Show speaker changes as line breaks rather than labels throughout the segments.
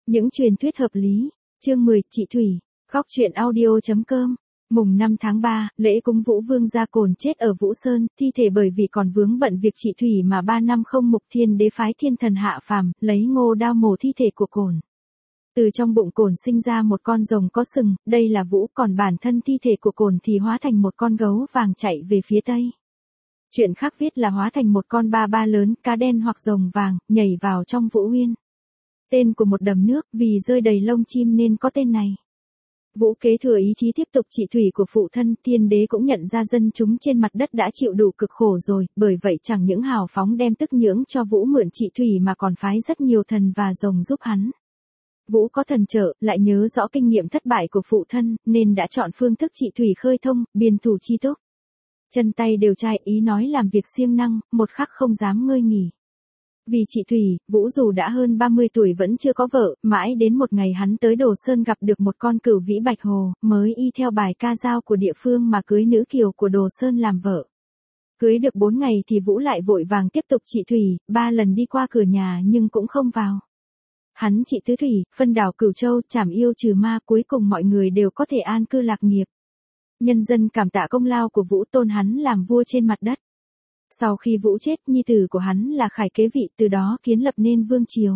Những truyền thuyết hợp lý. Chương 10, chị Thủy. Góc truyện audio.com. Mùng 5 tháng 3, lễ cúng Vũ Vương Gia Cồn chết ở Vũ Sơn, thi thể bởi vì còn vướng bận việc trị thủy mà 3 năm không mục, Thiên Đế phái thiên thần hạ phàm, lấy ngô đao mổ thi thể của Cồn. Từ trong bụng Cồn sinh ra một con rồng có sừng, đây là Vũ, còn bản thân thi thể của Cồn thì hóa thành một con gấu vàng chạy về phía tây. Chuyện khác viết là hóa thành một con ba ba lớn, cá đen hoặc rồng vàng, nhảy vào trong Vũ Uyên. Tên của một đầm nước, vì rơi đầy lông chim nên có tên này. Vũ kế thừa ý chí tiếp tục trị thủy của phụ thân, Thiên Đế cũng nhận ra dân chúng trên mặt đất đã chịu đủ cực khổ rồi, bởi vậy chẳng những hào phóng đem tức nhưỡng cho Vũ mượn trị thủy mà còn phái rất nhiều thần và rồng giúp hắn. Vũ có thần trợ, lại nhớ rõ kinh nghiệm thất bại của phụ thân, nên đã chọn phương thức trị thủy khơi thông, biên thủ chi túc. Chân tay đều chai, ý nói làm việc siêng năng, một khắc không dám ngơi nghỉ. Vì chị Thủy, Vũ dù đã hơn 30 tuổi vẫn chưa có vợ, mãi đến một ngày hắn tới Đồ Sơn gặp được một con cửu vĩ bạch hồ, mới y theo bài ca dao của địa phương mà cưới nữ kiều của Đồ Sơn làm vợ. Cưới được 4 ngày thì Vũ lại vội vàng tiếp tục trị thủy, 3 lần đi qua cửa nhà nhưng cũng không vào. Hắn trị tứ thủy, phân đảo Cửu Châu, trảm yêu trừ ma, cuối cùng mọi người đều có thể an cư lạc nghiệp. Nhân dân cảm tạ công lao của Vũ, tôn hắn làm vua trên mặt đất. Sau khi Vũ chết, nhi tử của hắn là Khải kế vị, từ đó kiến lập nên vương triều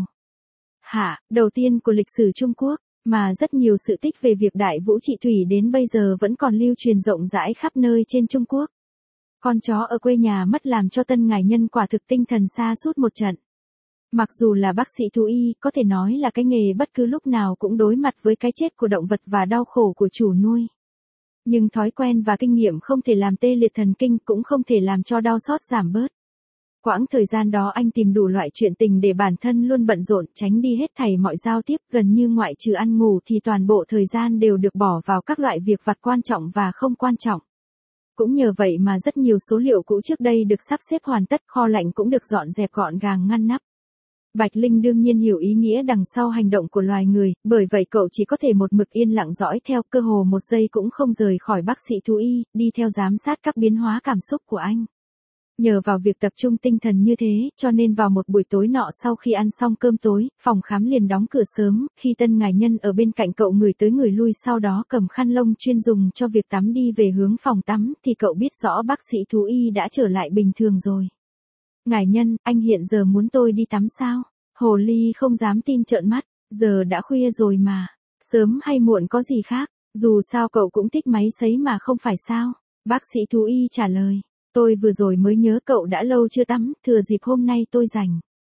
đầu tiên của lịch sử Trung Quốc, mà rất nhiều sự tích về việc Đại Vũ trị thủy đến bây giờ vẫn còn lưu truyền rộng rãi khắp nơi trên Trung Quốc. Con chó ở quê nhà mất làm cho tân ngài nhân quả thực tinh thần sa sút một trận. Mặc dù là bác sĩ thú y, có thể nói là cái nghề bất cứ lúc nào cũng đối mặt với cái chết của động vật và đau khổ của chủ nuôi. Nhưng thói quen và kinh nghiệm không thể làm tê liệt thần kinh, cũng không thể làm cho đau xót giảm bớt. Quãng thời gian đó anh tìm đủ loại chuyện tình để bản thân luôn bận rộn, tránh đi hết thảy mọi giao tiếp, gần như ngoại trừ ăn ngủ thì toàn bộ thời gian đều được bỏ vào các loại việc vặt quan trọng và không quan trọng. Cũng nhờ vậy mà rất nhiều số liệu cũ trước đây được sắp xếp hoàn tất, kho lạnh cũng được dọn dẹp gọn gàng ngăn nắp. Bạch Linh đương nhiên hiểu ý nghĩa đằng sau hành động của loài người, bởi vậy cậu chỉ có thể một mực yên lặng dõi theo, cơ hồ một giây cũng không rời khỏi bác sĩ thú y, đi theo giám sát các biến hóa cảm xúc của anh. Nhờ vào việc tập trung tinh thần như thế, cho nên vào một buổi tối nọ sau khi ăn xong cơm tối, phòng khám liền đóng cửa sớm, khi tân ngài nhân ở bên cạnh cậu người tới người lui, sau đó cầm khăn lông chuyên dùng cho việc tắm đi về hướng phòng tắm, thì cậu biết rõ bác sĩ thú y đã trở lại bình thường rồi. Ngài nhân, anh hiện giờ muốn tôi đi tắm sao? Hồ ly không dám tin trợn mắt, giờ đã khuya rồi mà, sớm hay muộn có gì khác, dù sao cậu cũng thích máy sấy mà không phải sao? Bác sĩ thú y trả lời, tôi vừa rồi mới nhớ cậu đã lâu chưa tắm, thừa dịp hôm nay tôi rảnh.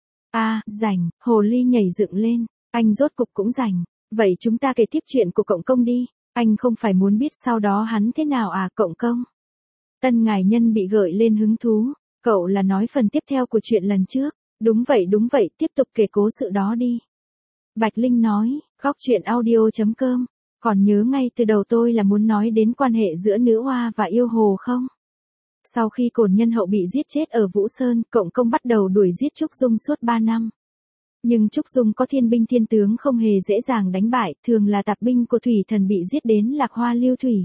À, rảnh, hồ ly nhảy dựng lên, anh rốt cục cũng rảnh, vậy chúng ta kể tiếp chuyện của Cộng Công đi, anh không phải muốn biết sau đó hắn thế nào à Cộng Công? Tân ngài nhân bị gợi lên hứng thú, cậu là nói phần tiếp theo của chuyện lần trước. Đúng vậy, tiếp tục kể cố sự đó đi. Bạch Linh nói, góc truyện audio.com, còn nhớ ngay từ đầu tôi là muốn nói đến quan hệ giữa nữ oa và yêu hồ không? Sau khi Cổn Nhân Hậu bị giết chết ở Vũ Sơn, Cộng Công bắt đầu đuổi giết Trúc Dung suốt 3 năm. Nhưng Trúc Dung có thiên binh thiên tướng không hề dễ dàng đánh bại, thường là tạp binh của thủy thần bị giết đến lạc hoa lưu thủy.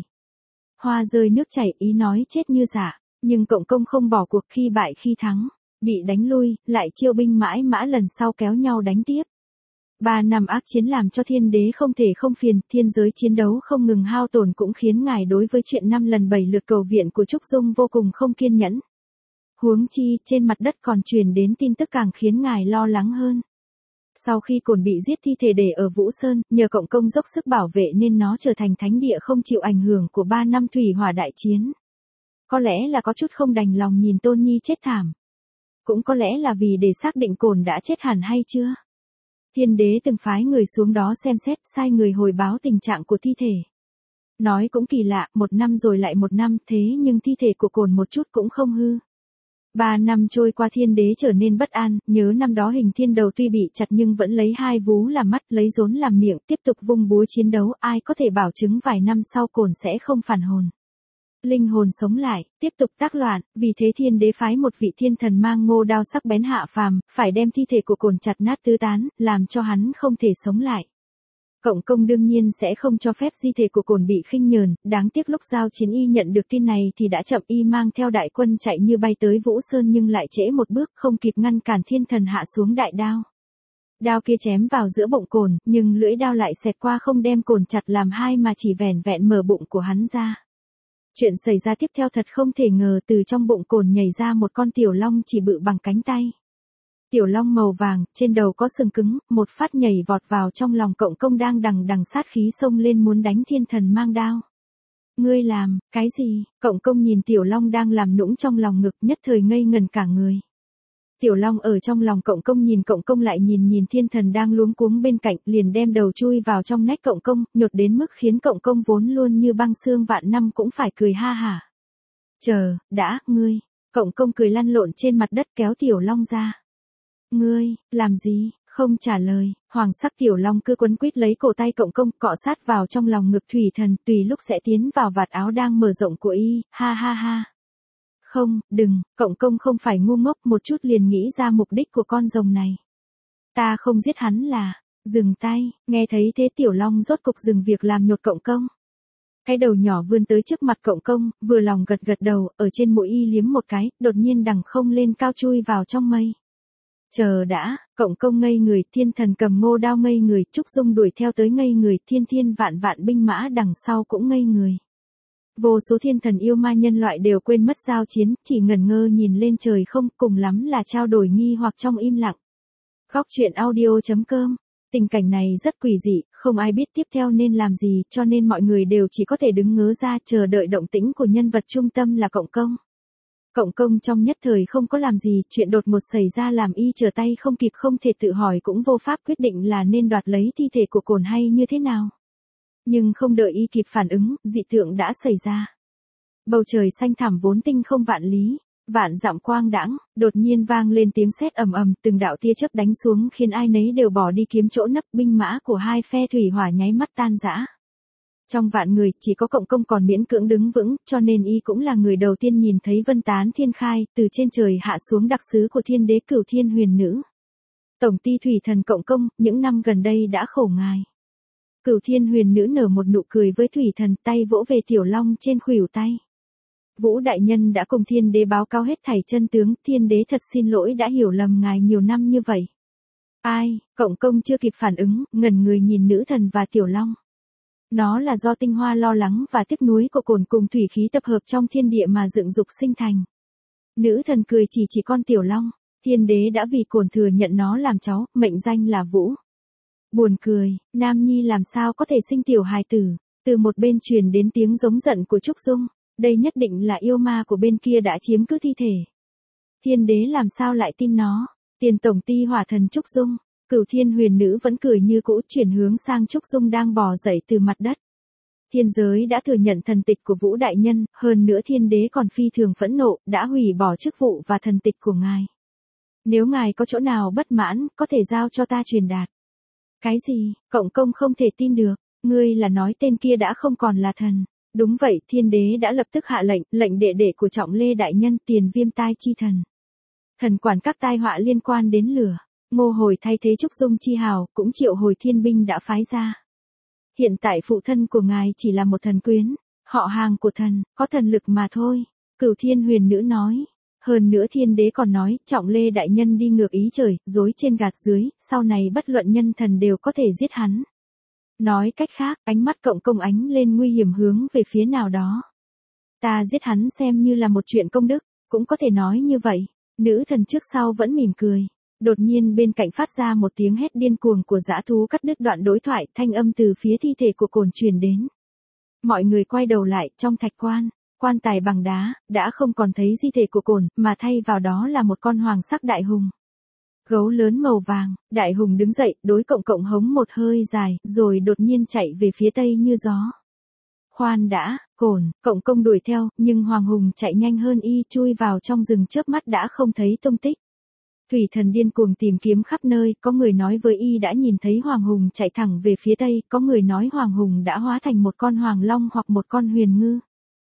Hoa rơi nước chảy, ý nói chết như giả, nhưng Cộng Công không bỏ cuộc, khi bại khi thắng. Bị đánh lui, lại chiêu binh mãi mã lần sau kéo nhau đánh tiếp. 3 năm ác chiến làm cho Thiên Đế không thể không phiền, thiên giới chiến đấu không ngừng hao tổn cũng khiến ngài đối với chuyện 5 lần 7 lượt cầu viện của Trúc Dung vô cùng không kiên nhẫn. Huống chi, trên mặt đất còn truyền đến tin tức càng khiến ngài lo lắng hơn. Sau khi Cổn bị giết, thi thể để ở Vũ Sơn, nhờ Cộng Công dốc sức bảo vệ nên nó trở thành thánh địa không chịu ảnh hưởng của 3 năm thủy hỏa đại chiến. Có lẽ là có chút không đành lòng nhìn Tôn Nhi chết thảm. Cũng có lẽ là vì để xác định Cổn đã chết hẳn hay chưa. Thiên Đế từng phái người xuống đó xem xét, sai người hồi báo tình trạng của thi thể. Nói cũng kỳ lạ, 1 năm rồi lại 1 năm, thế nhưng thi thể của Cổn một chút cũng không hư. 3 năm trôi qua, Thiên Đế trở nên bất an, nhớ năm đó Hình Thiên Đầu tuy bị chặt nhưng vẫn lấy 2 vú làm mắt, lấy rốn làm miệng, tiếp tục vung búa chiến đấu, ai có thể bảo chứng vài năm sau Cổn sẽ không phản hồn. Linh hồn sống lại, tiếp tục tác loạn, vì thế Thiên Đế phái một vị thiên thần mang ngô đao sắc bén hạ phàm, phải đem thi thể của Cổn chặt nát tứ tán, làm cho hắn không thể sống lại. Cộng Công đương nhiên sẽ không cho phép di thể của Cổn bị khinh nhờn, đáng tiếc lúc Giao Chiến Y nhận được tin này thì đã chậm, y mang theo đại quân chạy như bay tới Vũ Sơn nhưng lại trễ một bước, không kịp ngăn cản thiên thần hạ xuống đại đao. Đao kia chém vào giữa bụng cồn, nhưng lưỡi đao lại xẹt qua không đem cồn chặt làm hai mà chỉ vẻn vẹn mở bụng của hắn ra. Chuyện xảy ra tiếp theo thật không thể ngờ, từ trong bụng cồn nhảy ra một con tiểu long chỉ bự bằng cánh tay. Tiểu long màu vàng, trên đầu có sừng cứng, một phát nhảy vọt vào trong lòng Cộng Công đang đằng đằng sát khí xông lên muốn đánh thiên thần mang đao. Ngươi làm, cái gì? Cộng Công nhìn tiểu long đang làm nũng trong lòng ngực, nhất thời ngây ngần cả người. Tiểu long ở trong lòng Cộng Công lại nhìn thiên thần đang luống cuống bên cạnh, liền đem đầu chui vào trong nách Cộng Công, nhột đến mức khiến Cộng Công vốn luôn như băng xương vạn năm cũng phải cười ha hả. Chờ, đã, ngươi. Cộng Công cười lăn lộn trên mặt đất kéo tiểu long ra. Ngươi, làm gì? Không trả lời, hoàng sắc tiểu long cứ quấn quýt lấy cổ tay Cộng Công, cọ sát vào trong lòng ngực thủy thần, tùy lúc sẽ tiến vào vạt áo đang mở rộng của y, ha ha ha. Không, đừng, Cộng Công không phải ngu ngốc, một chút liền nghĩ ra mục đích của con rồng này. Ta không giết hắn là, dừng tay, nghe thấy thế tiểu long rốt cục dừng việc làm nhột Cộng Công. Cái đầu nhỏ vươn tới trước mặt Cộng Công, vừa lòng gật gật đầu, ở trên mũi y liếm một cái, đột nhiên đằng không lên cao chui vào trong mây. Chờ đã, Cộng Công ngây người, thiên thần cầm ngô đao ngây người, Trúc Dung đuổi theo tới ngây người, thiên vạn binh mã đằng sau cũng ngây người. Vô số thiên thần yêu ma nhân loại đều quên mất giao chiến, chỉ ngẩn ngơ nhìn lên trời không, cùng lắm là trao đổi nghi hoặc trong im lặng. Góc truyện audio.com. Tình cảnh này rất quỷ dị, không ai biết tiếp theo nên làm gì, cho nên mọi người đều chỉ có thể đứng ngớ ra chờ đợi động tĩnh của nhân vật trung tâm là Cộng Công. Cộng Công trong nhất thời không có làm gì, chuyện đột ngột xảy ra làm y trở tay không kịp, không thể tự hỏi cũng vô pháp quyết định là nên đoạt lấy thi thể của cồn hay như thế nào. Nhưng không đợi y kịp phản ứng, dị tượng đã xảy ra. Bầu trời xanh thẳm vốn tinh không vạn lý, vạn dặm quang đãng, đột nhiên vang lên tiếng sét ầm ầm, từng đạo tia chớp đánh xuống khiến ai nấy đều bỏ đi kiếm chỗ nấp, binh mã của hai phe thủy hỏa nháy mắt tan rã. Trong vạn người, chỉ có Cộng Công còn miễn cưỡng đứng vững, cho nên y cũng là người đầu tiên nhìn thấy vân tán thiên khai, từ trên trời hạ xuống đặc sứ của thiên đế Cửu Thiên Huyền Nữ. Tổng ty thủy thần Cộng Công, những năm gần đây đã khổ ngài. Cửu Thiên Huyền Nữ nở một nụ cười với thủy thần, tay vỗ về tiểu long trên khuỷu tay. Vũ đại nhân đã cùng thiên đế báo cáo hết thảy chân tướng, thiên đế thật xin lỗi đã hiểu lầm ngài nhiều năm như vậy. Ai? Cộng Công chưa kịp phản ứng, ngẩn người nhìn nữ thần và tiểu long. Nó là do tinh hoa lo lắng và tiếc nuối của cồn cùng thủy khí tập hợp trong thiên địa mà dựng dục sinh thành. Nữ thần cười chỉ con tiểu long, thiên đế đã vì cồn thừa nhận nó làm cháu, mệnh danh là Vũ. Buồn cười, nam nhi làm sao có thể sinh tiểu hài tử, từ một bên truyền đến tiếng giống giận của Trúc Dung, đây nhất định là yêu ma của bên kia đã chiếm cứ thi thể. Thiên đế làm sao lại tin nó, tiền tổng ty hỏa thần Trúc Dung. Cửu Thiên Huyền Nữ vẫn cười như cũ, chuyển hướng sang Trúc Dung đang bò dậy từ mặt đất. Thiên giới đã thừa nhận thần tịch của Vũ đại nhân, hơn nữa thiên đế còn phi thường phẫn nộ, đã hủy bỏ chức vụ và thần tịch của ngài. Nếu ngài có chỗ nào bất mãn, có thể giao cho ta truyền đạt. Cái gì? Cộng Công không thể tin được, ngươi là nói tên kia đã không còn là thần. Đúng vậy, thiên đế đã lập tức hạ lệnh đệ đệ của Trọng Lê đại nhân, Tiền Viêm tai chi thần. Thần quản các tai họa liên quan đến lửa. Ngô Hồi thay thế Trúc Dung chi hào, cũng triệu hồi thiên binh đã phái ra. Hiện tại phụ thân của ngài chỉ là một thần quyến, họ hàng của thần, có thần lực mà thôi. Cửu Thiên Huyền Nữ nói. Hơn nữa thiên đế còn nói, Trọng Lê đại nhân đi ngược ý trời, dối trên gạt dưới, sau này bất luận nhân thần đều có thể giết hắn. Nói cách khác, ánh mắt Cộng Công ánh lên nguy hiểm hướng về phía nào đó. Ta giết hắn xem như là một chuyện công đức, cũng có thể nói như vậy. Nữ thần trước sau vẫn mỉm cười. Đột nhiên bên cạnh phát ra một tiếng hét điên cuồng của dã thú cắt đứt đoạn đối thoại, thanh âm từ phía thi thể của cồn truyền đến. Mọi người quay đầu lại, trong thạch quan tài bằng đá, đã không còn thấy di thể của cồn, mà thay vào đó là một con hoàng sắc đại hùng. Gấu lớn màu vàng, đại hùng đứng dậy, đối Cộng hống một hơi dài, rồi đột nhiên chạy về phía tây như gió. Khoan đã, Cộng Công đuổi theo, nhưng hoàng hùng chạy nhanh hơn y, chui vào trong rừng chớp mắt đã không thấy tung tích. Thủy thần điên cuồng tìm kiếm khắp nơi, có người nói với y đã nhìn thấy hoàng hùng chạy thẳng về phía tây, có người nói hoàng hùng đã hóa thành một con hoàng long hoặc một con huyền ngư.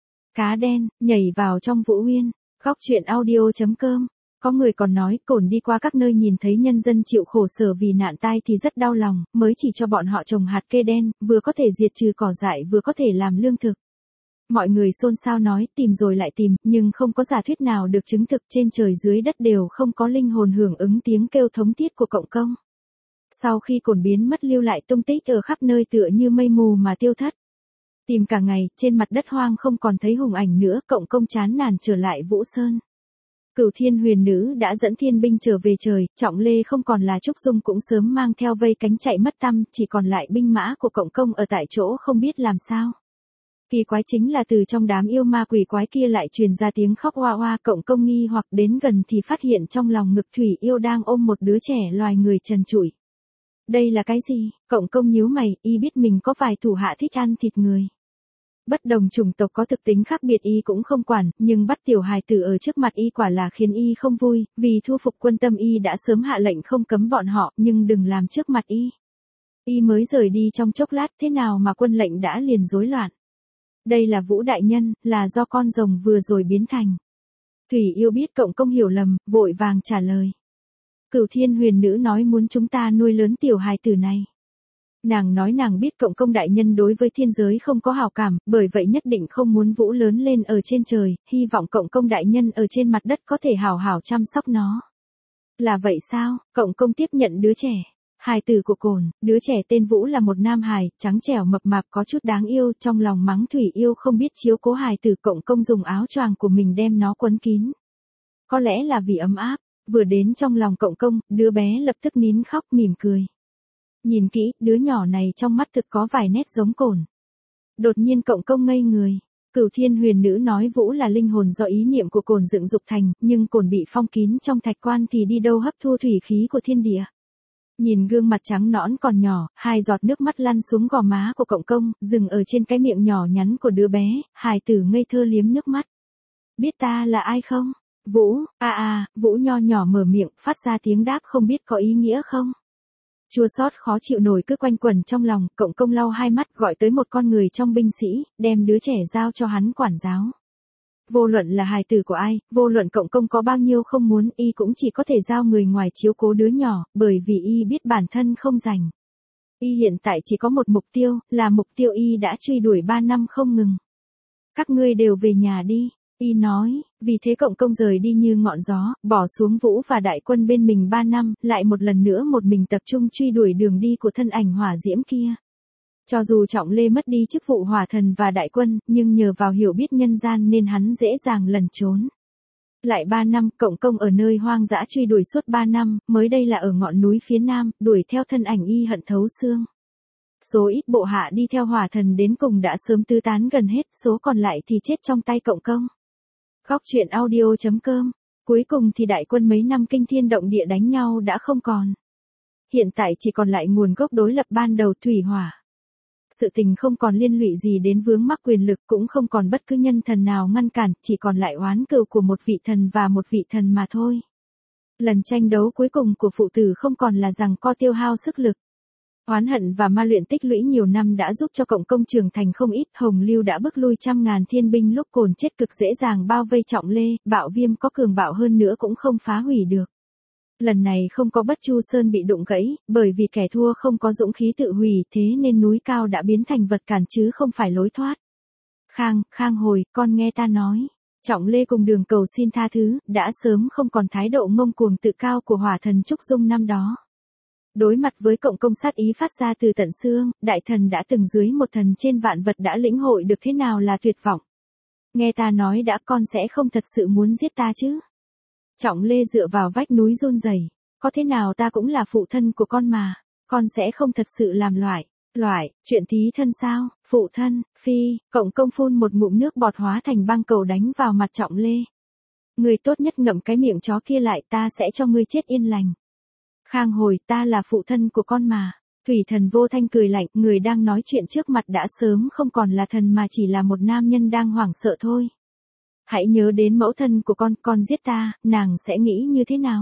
Cá đen, nhảy vào trong Vũ Uyên. Góc truyện audio.com. Có người còn nói, cồn đi qua các nơi nhìn thấy nhân dân chịu khổ sở vì nạn tai thì rất đau lòng, mới chỉ cho bọn họ trồng hạt kê đen, vừa có thể diệt trừ cỏ dại vừa có thể làm lương thực. Mọi người xôn xao nói, tìm rồi lại tìm, nhưng không có giả thuyết nào được chứng thực, trên trời dưới đất đều không có linh hồn hưởng ứng tiếng kêu thống thiết của Cộng Công. Sau khi cồn biến mất lưu lại tung tích ở khắp nơi tựa như mây mù mà tiêu thất. Tìm cả ngày, trên mặt đất hoang không còn thấy hùng ảnh nữa, Cộng Công chán nản trở lại Vũ Sơn. Cửu Thiên Huyền Nữ đã dẫn thiên binh trở về trời, Trọng Lê không còn là Trúc Dung cũng sớm mang theo vây cánh chạy mất tăm, chỉ còn lại binh mã của Cộng Công ở tại chỗ không biết làm sao. Kỳ quái chính là từ trong đám yêu ma quỷ quái kia lại truyền ra tiếng khóc oa oa, Cộng Công nghi hoặc đến gần thì phát hiện trong lòng ngực Thủy Yêu đang ôm một đứa trẻ loài người trần trụi. Đây là cái gì? Cộng Công nhíu mày, y biết mình có vài thủ hạ thích ăn thịt người. Bất đồng chủng tộc có thực tính khác biệt y cũng không quản, nhưng bắt tiểu hài tử ở trước mặt y quả là khiến y không vui, vì thu phục quân tâm y đã sớm hạ lệnh không cấm bọn họ, nhưng đừng làm trước mặt y. Y mới rời đi trong chốc lát, thế nào mà quân lệnh đã liền rối loạn. Đây là Vũ đại nhân, là do con rồng vừa rồi biến thành. Thủy Yêu biết Cộng Công hiểu lầm, vội vàng trả lời. Cửu Thiên Huyền Nữ nói muốn chúng ta nuôi lớn tiểu hài tử này. Nàng nói nàng biết Cộng Công đại nhân đối với thiên giới không có hảo cảm, bởi vậy nhất định không muốn Vũ lớn lên ở trên trời, hy vọng Cộng Công đại nhân ở trên mặt đất có thể hảo hảo chăm sóc nó. Là vậy sao? Cộng Công tiếp nhận đứa trẻ. Hài tử của cồn, đứa trẻ tên Vũ là một nam hài, trắng trẻo mập mạp có chút đáng yêu, trong lòng mắng Thủy Yêu không biết chiếu cố hài tử, Cộng Công dùng áo choàng của mình đem nó quấn kín. Có lẽ là vì ấm áp, vừa đến trong lòng Cộng Công, đứa bé lập tức nín khóc mỉm cười. Nhìn kỹ, đứa nhỏ này trong mắt thực có vài nét giống cồn. Đột nhiên Cộng Công ngây người. Cửu Thiên Huyền Nữ nói Vũ là linh hồn do ý niệm của cồn dựng dục thành, nhưng cồn bị phong kín trong thạch quan thì đi đâu hấp thu thủy khí của thiên địa. Nhìn gương mặt trắng nõn còn nhỏ, hai giọt nước mắt lăn xuống gò má của Cộng Công, dừng ở trên cái miệng nhỏ nhắn của đứa bé, hài tử ngây thơ liếm nước mắt. Biết ta là ai không? Vũ, Vũ nho nhỏ mở miệng, phát ra tiếng đáp không biết có ý nghĩa không? Chua xót khó chịu nổi cứ quanh quẩn trong lòng, Cộng Công lau hai mắt gọi tới một con người trong binh sĩ, đem đứa trẻ giao cho hắn quản giáo. Vô luận là hài tử của ai, vô luận Cộng Công có bao nhiêu không muốn, y cũng chỉ có thể giao người ngoài chiếu cố đứa nhỏ, bởi vì y biết bản thân không rảnh. Y hiện tại chỉ có một mục tiêu, là mục tiêu y đã truy đuổi 3 năm không ngừng. Các ngươi đều về nhà đi. Y nói, vì thế Cộng Công rời đi như ngọn gió, bỏ xuống Vũ và đại quân bên mình 3 năm, lại một lần nữa một mình tập trung truy đuổi đường đi của thân ảnh hỏa diễm kia. Cho dù Trọng Lê mất đi chức vụ hỏa thần và đại quân, nhưng nhờ vào hiểu biết nhân gian nên hắn dễ dàng lẩn trốn. Lại 3 năm, Cộng Công ở nơi hoang dã truy đuổi suốt 3 năm, mới đây là ở ngọn núi phía nam, đuổi theo thân ảnh y hận thấu xương. Số ít bộ hạ đi theo hỏa thần đến cùng đã sớm tứ tán gần hết, số còn lại thì chết trong tay Cộng Công. Góc truyện audio.com. Cuối cùng thì đại quân mấy năm kinh thiên động địa đánh nhau đã không còn. Hiện tại chỉ còn lại nguồn gốc đối lập ban đầu thủy hỏa. Sự tình không còn liên lụy gì đến vướng mắc quyền lực, cũng không còn bất cứ nhân thần nào ngăn cản, chỉ còn lại oán cừu của một vị thần và một vị thần mà thôi. Lần tranh đấu cuối cùng của phụ tử không còn là rằng co tiêu hao sức lực. Oán hận và ma luyện tích lũy nhiều năm đã giúp cho Cộng Công trưởng thành không ít, Hồng Lưu đã bức lui trăm ngàn thiên binh lúc cồn chết cực dễ dàng bao vây Trọng Lê, Bạo Viêm có cường bạo hơn nữa cũng không phá hủy được. Lần này không có Bất Chu Sơn bị đụng gãy, bởi vì kẻ thua không có dũng khí tự hủy, thế nên núi cao đã biến thành vật cản chứ không phải lối thoát. Khang hồi, con nghe ta nói. Trọng Lê cùng Đường cầu xin tha thứ, đã sớm không còn thái độ ngông cuồng tự cao của hỏa thần Trúc Dung năm đó. Đối mặt với Cộng Công sát ý phát ra từ tận xương, đại thần đã từng dưới một thần trên vạn vật đã lĩnh hội được thế nào là tuyệt vọng. Nghe ta nói đã, con sẽ không thật sự muốn giết ta chứ? Trọng Lê dựa vào vách núi run rẩy, có thế nào ta cũng là phụ thân của con mà, con sẽ không thật sự làm loại, chuyện thí thân sao, phụ thân, phi, Cộng Công phun một ngụm nước bọt hóa thành băng cầu đánh vào mặt Trọng Lê. Người tốt nhất ngậm cái miệng chó kia lại, ta sẽ cho ngươi chết yên lành. Khang hồi, ta là phụ thân của con mà. Thủy thần Vô Thanh cười lạnh, người đang nói chuyện trước mặt đã sớm không còn là thần mà chỉ là một nam nhân đang hoảng sợ thôi. Hãy nhớ đến mẫu thân của con giết ta, nàng sẽ nghĩ như thế nào?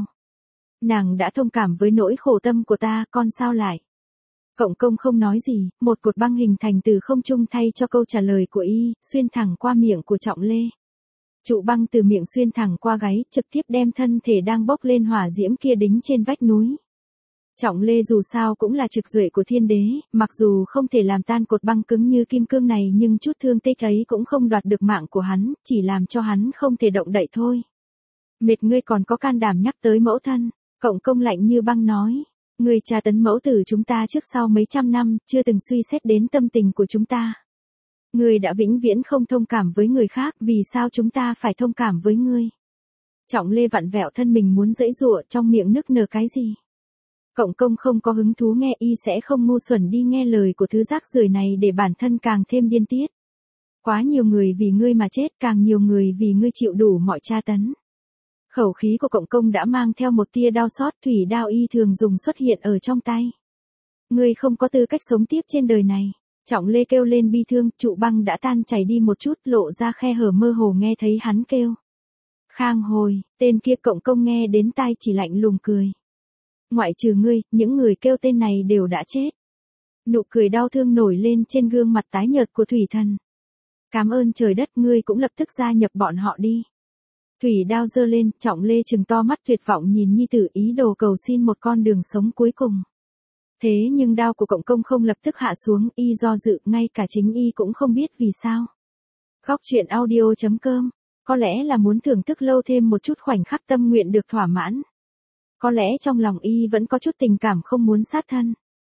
Nàng đã thông cảm với nỗi khổ tâm của ta, con sao lại? Cộng Công không nói gì, một cột băng hình thành từ không trung thay cho câu trả lời của y, xuyên thẳng qua miệng của Trọng Lê. Trụ băng từ miệng xuyên thẳng qua gáy, trực tiếp đem thân thể đang bốc lên hỏa diễm kia đính trên vách núi. Trọng Lê dù sao cũng là trực duệ của thiên đế, mặc dù không thể làm tan cột băng cứng như kim cương này nhưng chút thương tích ấy cũng không đoạt được mạng của hắn, chỉ làm cho hắn không thể động đậy thôi. Mệt ngươi còn có can đảm nhắc tới mẫu thân, Cộng Công lạnh như băng nói. Ngươi tra tấn mẫu tử chúng ta trước sau mấy trăm năm, chưa từng suy xét đến tâm tình của chúng ta. Ngươi đã vĩnh viễn không thông cảm với người khác, vì sao chúng ta phải thông cảm với ngươi? Trọng Lê vặn vẹo thân mình muốn giãy giụa, trong miệng nức nở cái gì? Cộng công không có hứng thú nghe, y sẽ không ngu xuẩn đi nghe lời của thứ rác rưởi này để bản thân càng thêm điên tiết. Quá nhiều người vì ngươi mà chết, càng nhiều người vì ngươi chịu đủ mọi tra tấn. Khẩu khí của cộng công đã mang theo một tia đau xót, thủy đao y thường dùng xuất hiện ở trong tay. Ngươi không có tư cách sống tiếp trên đời này. Trọng Lê kêu lên bi thương, trụ băng đã tan chảy đi một chút, lộ ra khe hở mơ hồ nghe thấy hắn kêu. Khang Hồi, tên kia cộng công nghe đến tai chỉ lạnh lùng cười. Ngoại trừ ngươi, những người kêu tên này đều đã chết. Nụ cười đau thương nổi lên trên gương mặt tái nhợt của Thủy Thần. Cảm ơn trời đất, ngươi cũng lập tức gia nhập bọn họ đi. Thủy đao giơ lên, Trọng Lê trừng to mắt tuyệt vọng nhìn nhi tử, ý đồ cầu xin một con đường sống cuối cùng. Thế nhưng đao của cộng công không lập tức hạ xuống, y do dự, ngay cả chính y cũng không biết vì sao. Góc truyện audio.com, có lẽ là muốn thưởng thức lâu thêm một chút khoảnh khắc tâm nguyện được thỏa mãn. Có lẽ trong lòng y vẫn có chút tình cảm không muốn sát thân.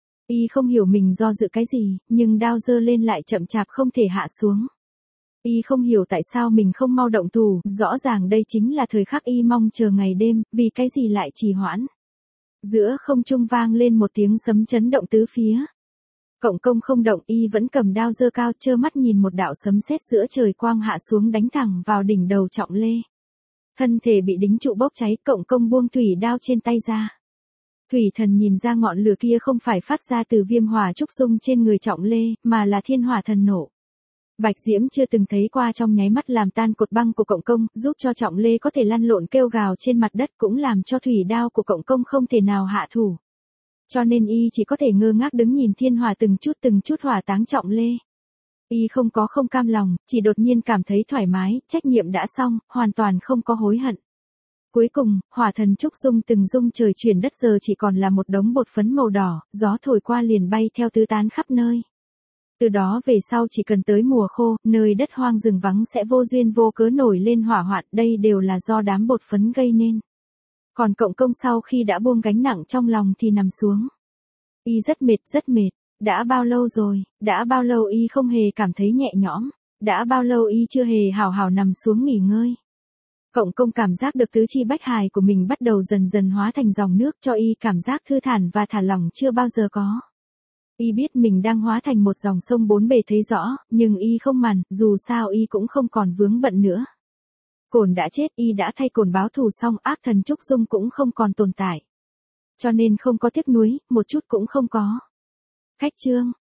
Y không hiểu mình do dự cái gì, nhưng đao giơ lên lại chậm chạp không thể hạ xuống. Y không hiểu tại sao mình không mau động thủ, rõ ràng đây chính là thời khắc y mong chờ ngày đêm, vì cái gì lại trì hoãn. Giữa không trung vang lên một tiếng sấm chấn động tứ phía. Cộng công không động, y vẫn cầm đao giơ cao, trơ mắt nhìn một đạo sấm sét giữa trời quang hạ xuống đánh thẳng vào đỉnh đầu Trọng Lê. Thân thể bị đính trụ bốc cháy, cộng công buông thủy đao trên tay ra. Thủy Thần nhìn ra ngọn lửa kia không phải phát ra từ viêm hỏa trúc dung trên người Trọng Lê, mà là thiên hỏa thần nộ. Bạch Diễm chưa từng thấy qua trong nháy mắt làm tan cột băng của cộng công, giúp cho Trọng Lê có thể lăn lộn kêu gào trên mặt đất, cũng làm cho thủy đao của cộng công không thể nào hạ thủ. Cho nên y chỉ có thể ngơ ngác đứng nhìn thiên hỏa từng chút hỏa táng Trọng Lê. Y không có không cam lòng, chỉ đột nhiên cảm thấy thoải mái, trách nhiệm đã xong, hoàn toàn không có hối hận. Cuối cùng, hỏa thần trúc dung từng dung trời chuyển đất giờ chỉ còn là một đống bột phấn màu đỏ, gió thổi qua liền bay theo tứ tán khắp nơi. Từ đó về sau chỉ cần tới mùa khô, nơi đất hoang rừng vắng sẽ vô duyên vô cớ nổi lên hỏa hoạn, đây đều là do đám bột phấn gây nên. Còn cộng công sau khi đã buông gánh nặng trong lòng thì nằm xuống. Y rất mệt, đã bao lâu rồi, đã bao lâu y không hề cảm thấy nhẹ nhõm, đã bao lâu y chưa hề hào hào nằm xuống nghỉ ngơi. Cộng công cảm giác được tứ chi bách hài của mình bắt đầu dần dần hóa thành dòng nước, cho y cảm giác thư thản và thả lỏng chưa bao giờ có. Y biết mình đang hóa thành một dòng sông bốn bề thấy rõ, nhưng y không mằn, dù sao y cũng không còn vướng bận nữa. Cổn đã chết, y đã thay Cổn báo thù xong, ác thần trúc dung cũng không còn tồn tại. Cho nên không có tiếc nuối, một chút cũng không có. Khách chương